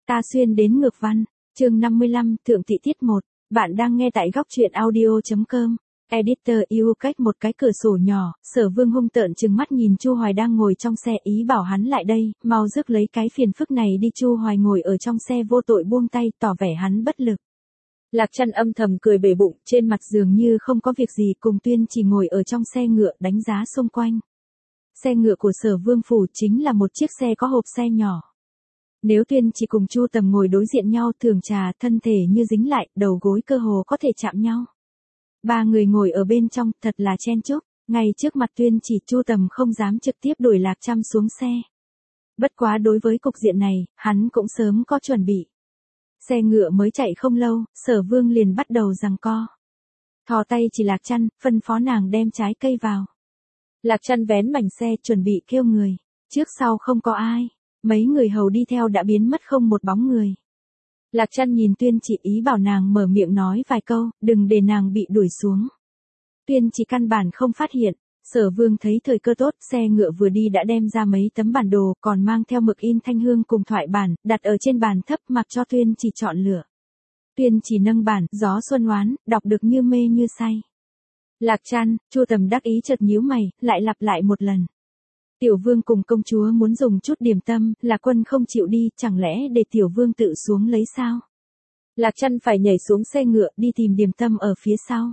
Ta xuyên đến ngược văn, chương 55, thượng thị tiết 1, bạn đang nghe tại góc truyện audio.com. Editor yêu cách một cái cửa sổ nhỏ, Sở Vương hung tợn trừng mắt nhìn Chu Hoài đang ngồi trong xe, ý bảo hắn lại đây, mau rước lấy cái phiền phức này đi. Chu Hoài ngồi ở trong xe vô tội buông tay, tỏ vẻ hắn bất lực. Lạc Trăn âm thầm cười bể bụng, trên mặt dường như không có việc gì, cùng Tuyên chỉ ngồi ở trong xe ngựa đánh giá xung quanh. Xe ngựa của Sở Vương phủ chính là một chiếc xe có hộp xe nhỏ. Nếu Tuyên chỉ cùng Chu Tầm ngồi đối diện nhau, thường trà, thân thể như dính lại, đầu gối cơ hồ có thể chạm nhau. Ba người ngồi ở bên trong, thật là chen chúc, ngay trước mặt Tuyên chỉ, Chu Tầm không dám trực tiếp đuổi Lạc Trăn xuống xe. Bất quá đối với cục diện này, hắn cũng sớm có chuẩn bị. Xe ngựa mới chạy không lâu, Sở Vương liền bắt đầu giằng co. Thò tay chỉ Lạc Trăn, phân phó nàng đem trái cây vào. Lạc Trăn vén mảnh xe, chuẩn bị kêu người. Trước sau không có ai. Mấy người hầu đi theo đã biến mất không một bóng người. Lạc Trăn nhìn Tuyên chỉ, ý bảo nàng mở miệng nói vài câu, đừng để nàng bị đuổi xuống. Tuyên chỉ căn bản không phát hiện. Sở Vương thấy thời cơ tốt, xe ngựa vừa đi đã đem ra mấy tấm bản đồ, còn mang theo mực in thanh hương cùng thoại bản, đặt ở trên bàn thấp, mặc cho Tuyên chỉ chọn lựa. Tuyên chỉ nâng bản, gió xuân oán, đọc được như mê như say. Lạc Trăn, Chu Tầm đắc ý chợt nhíu mày, lại lặp lại một lần. Tiểu Vương cùng công chúa muốn dùng chút điểm tâm, Lạc Quân không chịu đi, chẳng lẽ để Tiểu Vương tự xuống lấy sao? Lạc Trăn phải nhảy xuống xe ngựa, đi tìm điểm tâm ở phía sau.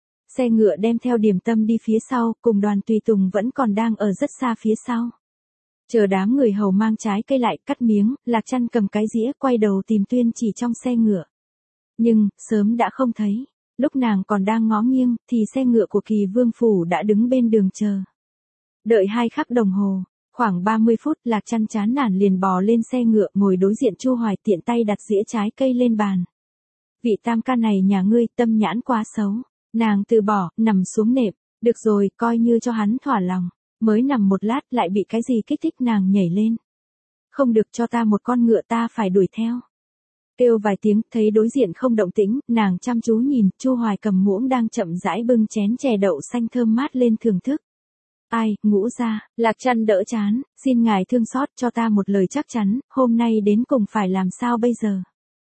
Xe ngựa đem theo điểm tâm đi phía sau, cùng đoàn tùy tùng vẫn còn đang ở rất xa phía sau. Chờ đám người hầu mang trái cây lại, cắt miếng, Lạc Trăn cầm cái dĩa, quay đầu tìm Tuyên chỉ trong xe ngựa. Nhưng, sớm đã không thấy. Lúc nàng còn đang ngó nghiêng, thì xe ngựa của Kỳ Vương phủ đã đứng bên đường chờ. Đợi 2 khắc đồng hồ, khoảng 30 phút, Lạc Trăn chán nản liền bò lên xe ngựa, ngồi đối diện Chu Hoài, tiện tay đặt dĩa trái cây lên bàn. Vị tam ca này nhà ngươi, tâm nhãn quá xấu. Nàng từ bỏ, nằm xuống nệm. Được rồi, coi như cho hắn thỏa lòng. Mới nằm một lát, lại bị cái gì kích thích nàng nhảy lên. Không được, cho ta một con ngựa, ta phải đuổi theo. Kêu vài tiếng, thấy đối diện không động tĩnh, nàng chăm chú nhìn, Chu Hoài cầm muỗng đang chậm rãi bưng chén chè đậu xanh thơm mát lên thưởng thức. Ai, Ngũ gia, Lạc Trăn đỡ chán, xin ngài thương xót, cho ta một lời chắc chắn, hôm nay đến cùng phải làm sao bây giờ?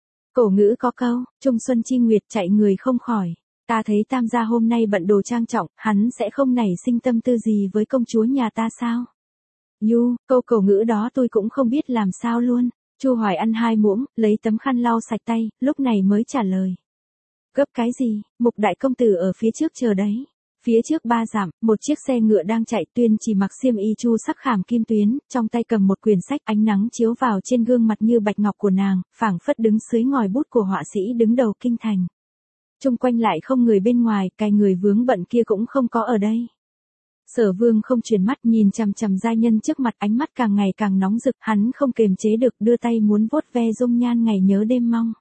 Cổ ngữ có câu, Trung Xuân Chi Nguyệt chạy người không khỏi. Ta thấy tam gia hôm nay bận đồ trang trọng, hắn sẽ không nảy sinh tâm tư gì với công chúa nhà ta sao? Câu cổ ngữ đó tôi cũng không biết làm sao luôn. Chu Hoài ăn 2 muỗng, lấy tấm khăn lau sạch tay, lúc này mới trả lời. Gấp cái gì, Mục đại công tử ở phía trước chờ đấy. Phía trước 3 dặm, một chiếc xe ngựa đang chạy, Tuyên chỉ mặc xiêm y chu sắc khảm kim tuyến, trong tay cầm một quyển sách, ánh nắng chiếu vào trên gương mặt như bạch ngọc của nàng, phảng phất đứng dưới ngòi bút của họa sĩ đứng đầu kinh thành. Chung quanh lại không người bên ngoài, cái người vướng bận kia cũng không có ở đây. Sở Vương không chuyển mắt, nhìn chằm chằm giai nhân trước mặt, ánh mắt càng ngày càng nóng rực, hắn không kềm chế được, đưa tay muốn vuốt ve dung nhan ngày nhớ đêm mong.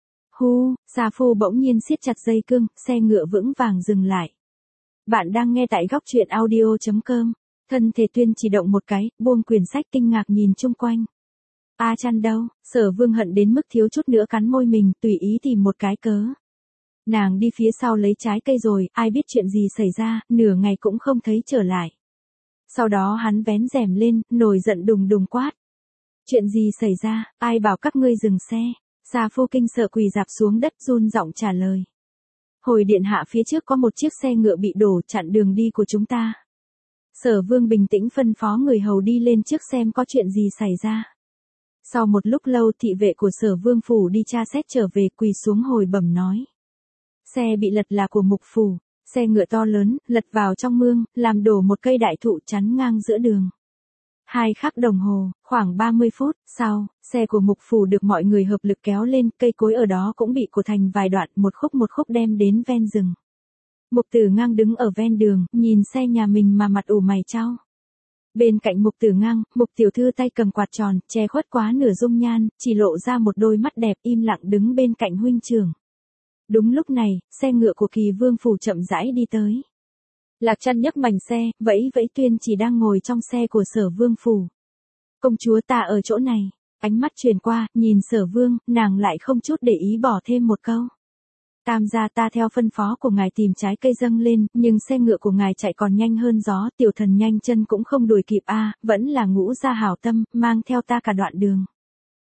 Sa phu bỗng nhiên siết chặt dây cương, xe ngựa vững vàng dừng lại. Bạn đang nghe tại góc truyện audio.com. Thân thể Tuyên chỉ động một cái, buông quyển sách, kinh ngạc nhìn chung quanh. A Trăn đâu? Sở Vương hận đến mức thiếu chút nữa cắn môi mình, tùy ý tìm một cái cớ. Nàng đi phía sau lấy trái cây rồi, ai biết chuyện gì xảy ra, nửa ngày cũng không thấy trở lại. Sau đó hắn vén rèm lên, nổi giận đùng đùng quát. Chuyện gì xảy ra, ai bảo các ngươi dừng xe? Sa phu kinh sợ quỳ rạp xuống đất, run giọng trả lời. Hồi điện hạ, phía trước có một chiếc xe ngựa bị đổ, chặn đường đi của chúng ta. Sở Vương bình tĩnh phân phó người hầu đi lên trước xem có chuyện gì xảy ra. Sau một lúc lâu, thị vệ của Sở Vương phủ đi tra xét trở về, quỳ xuống hồi bẩm nói. Xe bị lật là của Mục phủ, xe ngựa to lớn, lật vào trong mương, làm đổ một cây đại thụ chắn ngang giữa đường. 2 khắc đồng hồ, khoảng 30 phút sau, xe của Mục phủ được mọi người hợp lực kéo lên, cây cối ở đó cũng bị cột thành vài đoạn, một khúc đem đến ven rừng. Mục Tử Ngang đứng ở ven đường, nhìn xe nhà mình mà mặt ủ mày chau. Bên cạnh Mục Tử Ngang, Mục tiểu thư tay cầm quạt tròn, che khuất quá nửa dung nhan, chỉ lộ ra một đôi mắt đẹp, im lặng đứng bên cạnh huynh trưởng. Đúng lúc này, xe ngựa của Kỳ Vương phủ chậm rãi đi tới. Lạc Trăn nhấc mảnh xe, vẫy Tuyên chỉ đang ngồi trong xe của Sở Vương phủ. Công chúa, ta ở chỗ này. Ánh mắt truyền qua, nhìn Sở Vương, nàng lại không chút để ý bỏ thêm một câu. Tam gia, ta theo phân phó của ngài tìm trái cây dâng lên, nhưng xe ngựa của ngài chạy còn nhanh hơn gió, tiểu thần nhanh chân cũng không đuổi kịp a, vẫn là Ngũ gia hảo tâm, mang theo ta cả đoạn đường.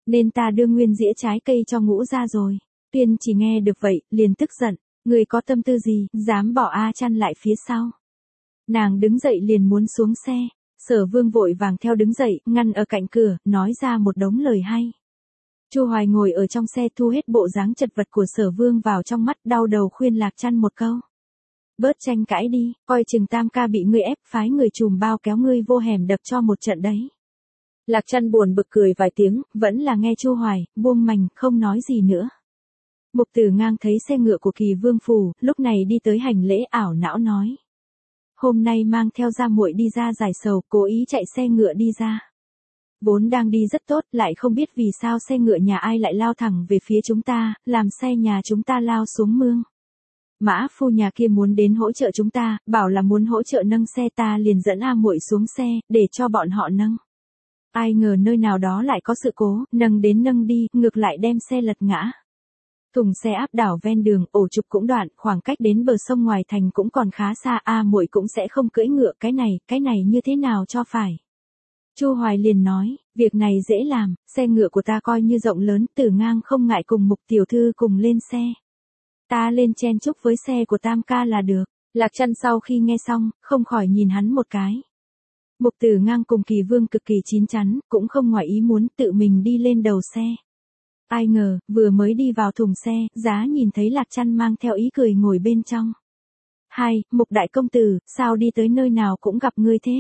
Nên ta đưa nguyên dĩa trái cây cho Ngũ Gia rồi. Tuyên chỉ nghe được vậy, liền tức giận. Người có tâm tư gì, dám bỏ A Chăn lại phía sau. Nàng đứng dậy liền muốn xuống xe. Sở Vương vội vàng theo đứng dậy, ngăn ở cạnh cửa, nói ra một đống lời hay. Chu Hoài ngồi ở trong xe thu hết bộ dáng chật vật của Sở Vương vào trong mắt, đau đầu khuyên Lạc Chăn một câu. Bớt tranh cãi đi, coi chừng Tam ca bị ngươi ép, phái người trùm bao kéo ngươi vô hẻm đập cho một trận đấy. Lạc Chăn buồn bực cười vài tiếng, vẫn là nghe Chu Hoài, buông mành, không nói gì nữa. Mục Tử Ngang thấy xe ngựa của Kỳ Vương phủ, lúc này đi tới hành lễ, ảo não nói. Hôm nay mang theo gia muội đi ra giải sầu, cố ý chạy xe ngựa đi ra. Vốn đang đi rất tốt, lại không biết vì sao xe ngựa nhà ai lại lao thẳng về phía chúng ta, làm xe nhà chúng ta lao xuống mương. Mã phu nhà kia muốn đến hỗ trợ chúng ta, bảo là muốn hỗ trợ nâng xe, ta liền dẫn A muội xuống xe, để cho bọn họ nâng. Ai ngờ nơi nào đó lại có sự cố, nâng đến nâng đi, ngược lại đem xe lật ngã. Thùng xe áp đảo ven đường, ổ trục cũng đoạn, khoảng cách đến bờ sông ngoài thành cũng còn khá xa, A muội cũng sẽ không cưỡi ngựa, cái này như thế nào cho phải. Chu Hoài liền nói, việc này dễ làm, xe ngựa của ta coi như rộng lớn, Tử Ngang không ngại cùng Mục tiểu thư cùng lên xe. Ta lên chen chúc với xe của Tam ca là được. Lạc Chăn sau khi nghe xong, không khỏi nhìn hắn một cái. Mục Tử Ngang cùng Kỳ Vương cực kỳ chín chắn, cũng không ngoài ý muốn tự mình đi lên đầu xe. Ai ngờ, vừa mới đi vào thùng xe, giá nhìn thấy Lạc Chăn mang theo ý cười ngồi bên trong. Mục đại công tử, sao đi tới nơi nào cũng gặp ngươi thế?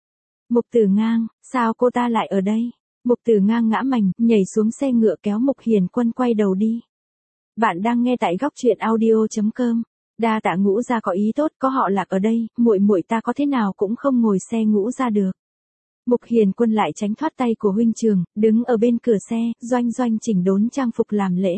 Mục Tử Ngang, sao cô ta lại ở đây? Mục Tử Ngang ngã mành, nhảy xuống xe ngựa kéo Mục Hiền Quân quay đầu đi. Bạn đang nghe tại góc truyện audio.com. Đa tạ Ngũ gia có ý tốt, có họ Lạc ở đây, muội muội ta có thế nào cũng không ngồi xe Ngũ gia được. Mục Hiền Quân lại tránh thoát tay của huynh trường, đứng ở bên cửa xe, doanh doanh chỉnh đốn trang phục làm lễ.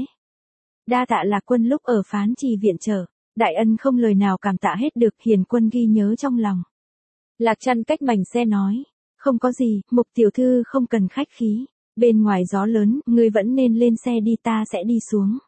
Đa tạ Lạc Quân lúc ở Phán Trì viện trợ, đại ân không lời nào cảm tạ hết được, Hiền Quân ghi nhớ trong lòng. Lạc Chăn cách mảnh xe nói, không có gì, Mục tiểu thư không cần khách khí, bên ngoài gió lớn, ngươi vẫn nên lên xe đi, ta sẽ đi xuống.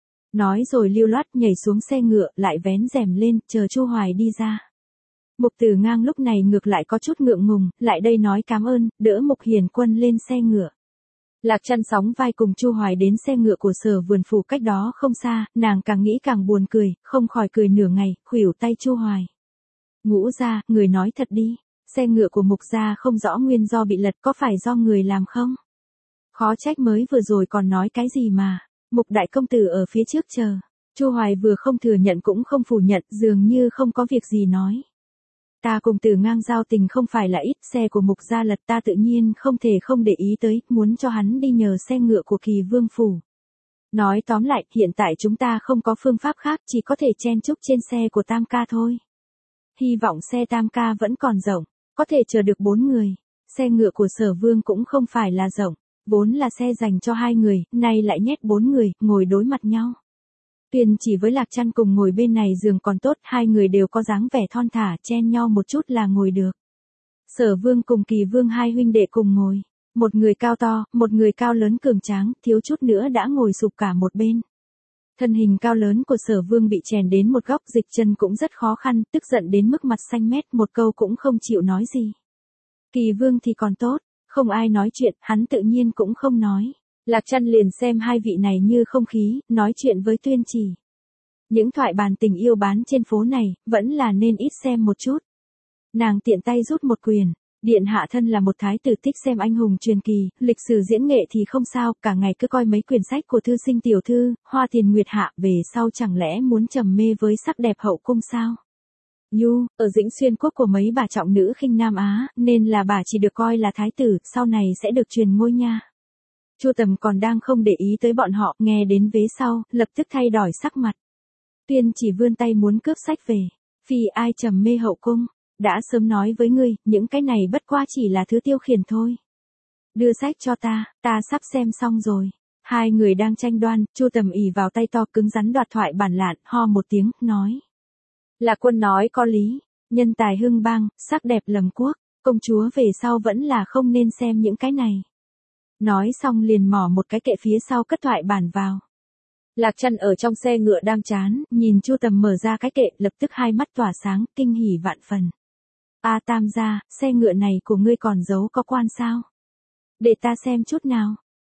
Nói rồi lưu loát nhảy xuống xe ngựa, lại vén rèm lên, chờ Chu Hoài đi ra. Mục Tử Ngang lúc này ngược lại có chút ngượng ngùng, lại đây nói cảm ơn, đỡ Mục Hiền Quân lên xe ngựa. Lạc Chăn sóng vai cùng Chu Hoài đến xe ngựa của Sở Vườn phủ cách đó không xa, nàng càng nghĩ càng buồn cười, không khỏi cười nửa ngày, khuỷu tay Chu Hoài. Ngũ gia, người nói thật đi, xe ngựa của Mục gia không rõ nguyên do bị lật, có phải do người làm không? Khó trách mới vừa rồi còn nói cái gì mà. Mục đại công tử ở phía trước chờ. Chu Hoài vừa không thừa nhận cũng không phủ nhận, dường như không có việc gì nói. Ta cùng Tử Ngang giao tình không phải là ít, xe của Mục gia lật ta tự nhiên không thể không để ý tới, muốn cho hắn đi nhờ xe ngựa của Kỳ Vương phủ. Nói tóm lại, hiện tại chúng ta không có phương pháp khác, chỉ có thể chen chúc trên xe của Tam ca thôi. Hy vọng xe Tam ca vẫn còn rộng, có thể chở được 4 người. Xe ngựa của Sở Vương cũng không phải là rộng, vốn là xe dành cho 2 người, nay lại nhét 4 người, ngồi đối mặt nhau. Tuyền chỉ với Lạc Chăn cùng ngồi bên này giường còn tốt, 2 người đều có dáng vẻ thon thả, chen nhau một chút là ngồi được. Sở Vương cùng Kỳ Vương hai huynh đệ cùng ngồi, một người cao to, một người cao lớn cường tráng, thiếu chút nữa đã ngồi sụp cả một bên. Thân hình cao lớn của Sở Vương bị chèn đến một góc, dịch chân cũng rất khó khăn, tức giận đến mức mặt xanh mét, một câu cũng không chịu nói gì. Kỳ Vương thì còn tốt, không ai nói chuyện, hắn tự nhiên cũng không nói. Lạc Chăn liền xem hai vị này như không khí, nói chuyện với Tuyên Chỉ. Những thoại bàn tình yêu bán trên phố này, vẫn là nên ít xem một chút. Nàng tiện tay rút một quyền. Điện hạ thân là một thái tử thích xem anh hùng truyền kỳ, lịch sử diễn nghệ thì không sao, cả ngày cứ coi mấy quyển sách của thư sinh tiểu thư, Hoa Tiền Nguyệt Hạ, về sau chẳng lẽ muốn trầm mê với sắc đẹp hậu cung sao? Ở Dĩnh Xuyên quốc của mấy bà trọng nữ khinh Nam Á, nên là bà chỉ được coi là thái tử, sau này sẽ được truyền ngôi nha. Chu Tầm còn đang không để ý tới bọn họ, nghe đến vế sau, lập tức thay đổi sắc mặt. Tuyên Chỉ vươn tay muốn cướp sách về. Phi ai trầm mê hậu cung, đã sớm nói với ngươi, những cái này bất qua chỉ là thứ tiêu khiển thôi. Đưa sách cho ta sắp xem xong rồi. Hai người đang tranh đoan, Chu Tầm ỉ vào tay to cứng rắn đoạt thoại bản lạn, ho một tiếng, nói. Là quân nói có lý, nhân tài hưng bang, sắc đẹp lầm quốc, công chúa về sau vẫn là không nên xem những cái này. Nói xong liền mỏ một cái kệ phía sau cất thoại bản vào. Lạc Chăn ở trong xe ngựa đang chán, nhìn Chu Tầm mở ra cái kệ, lập tức hai mắt tỏa sáng, kinh hỉ vạn phần. Tam gia, xe ngựa này của ngươi còn giấu có quan sao? Để ta xem chút nào.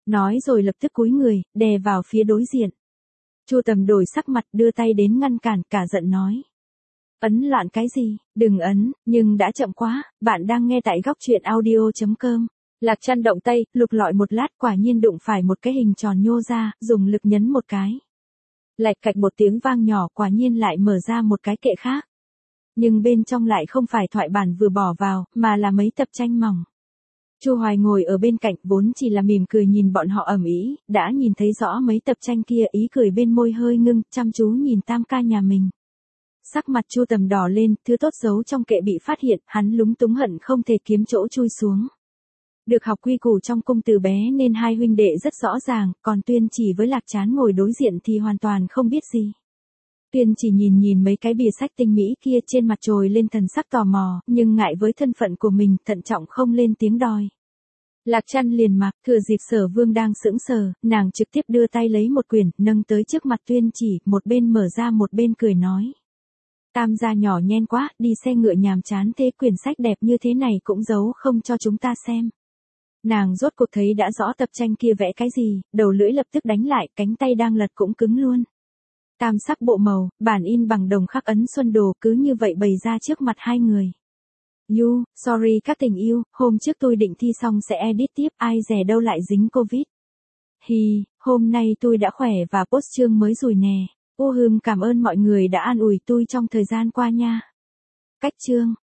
Nói rồi lập tức cúi người, đè vào phía đối diện. Chu Tầm đổi sắc mặt đưa tay đến ngăn cản, cả giận nói. Ấn loạn cái gì, đừng ấn, nhưng đã chậm quá, bạn đang nghe tại góc truyện audio.com. Lạc Trăn động tay, lục lọi một lát quả nhiên đụng phải một cái hình tròn nhô ra, dùng lực nhấn một cái. Lạch cạch một tiếng vang nhỏ quả nhiên lại mở ra một cái kệ khác. Nhưng bên trong lại không phải thoại bản vừa bỏ vào, mà là mấy tập tranh mỏng. Chu Hoài ngồi ở bên cạnh vốn chỉ là mỉm cười nhìn bọn họ ầm ĩ, đã nhìn thấy rõ mấy tập tranh kia, ý cười bên môi hơi ngưng, chăm chú nhìn tam ca nhà mình. Sắc mặt Chu Tầm đỏ lên, thứ tốt giấu trong kệ bị phát hiện, hắn lúng túng hận không thể kiếm chỗ chui xuống. Được học quy củ trong cung từ bé nên hai huynh đệ rất rõ ràng, còn Tuyên Chỉ với Lạc Trán ngồi đối diện thì hoàn toàn không biết gì. Tuyên Chỉ nhìn mấy cái bìa sách tinh mỹ kia, trên mặt trồi lên thần sắc tò mò, nhưng ngại với thân phận của mình, thận trọng không lên tiếng đòi. Lạc Trăn liền mặc, thừa dịp Sở Vương đang sững sờ, nàng trực tiếp đưa tay lấy một quyển, nâng tới trước mặt Tuyên Chỉ, một bên mở ra một bên cười nói. Tam gia nhỏ nhen quá, đi xe ngựa nhàm chán thế, quyển sách đẹp như thế này cũng giấu không cho chúng ta xem. Nàng rốt cuộc thấy đã rõ tập tranh kia vẽ cái gì, đầu lưỡi lập tức đánh lại, cánh tay đang lật cũng cứng luôn. Tam sắc bộ màu, bản in bằng đồng khắc ấn xuân đồ, cứ như vậy bày ra trước mặt hai người. Sorry các tình yêu, hôm trước tôi định thi xong sẽ edit tiếp, ai dè đâu lại dính Covid. Hôm nay tôi đã khỏe và post chương mới rồi nè. Cảm ơn mọi người đã an ủi tôi trong thời gian qua nha. Cách chương.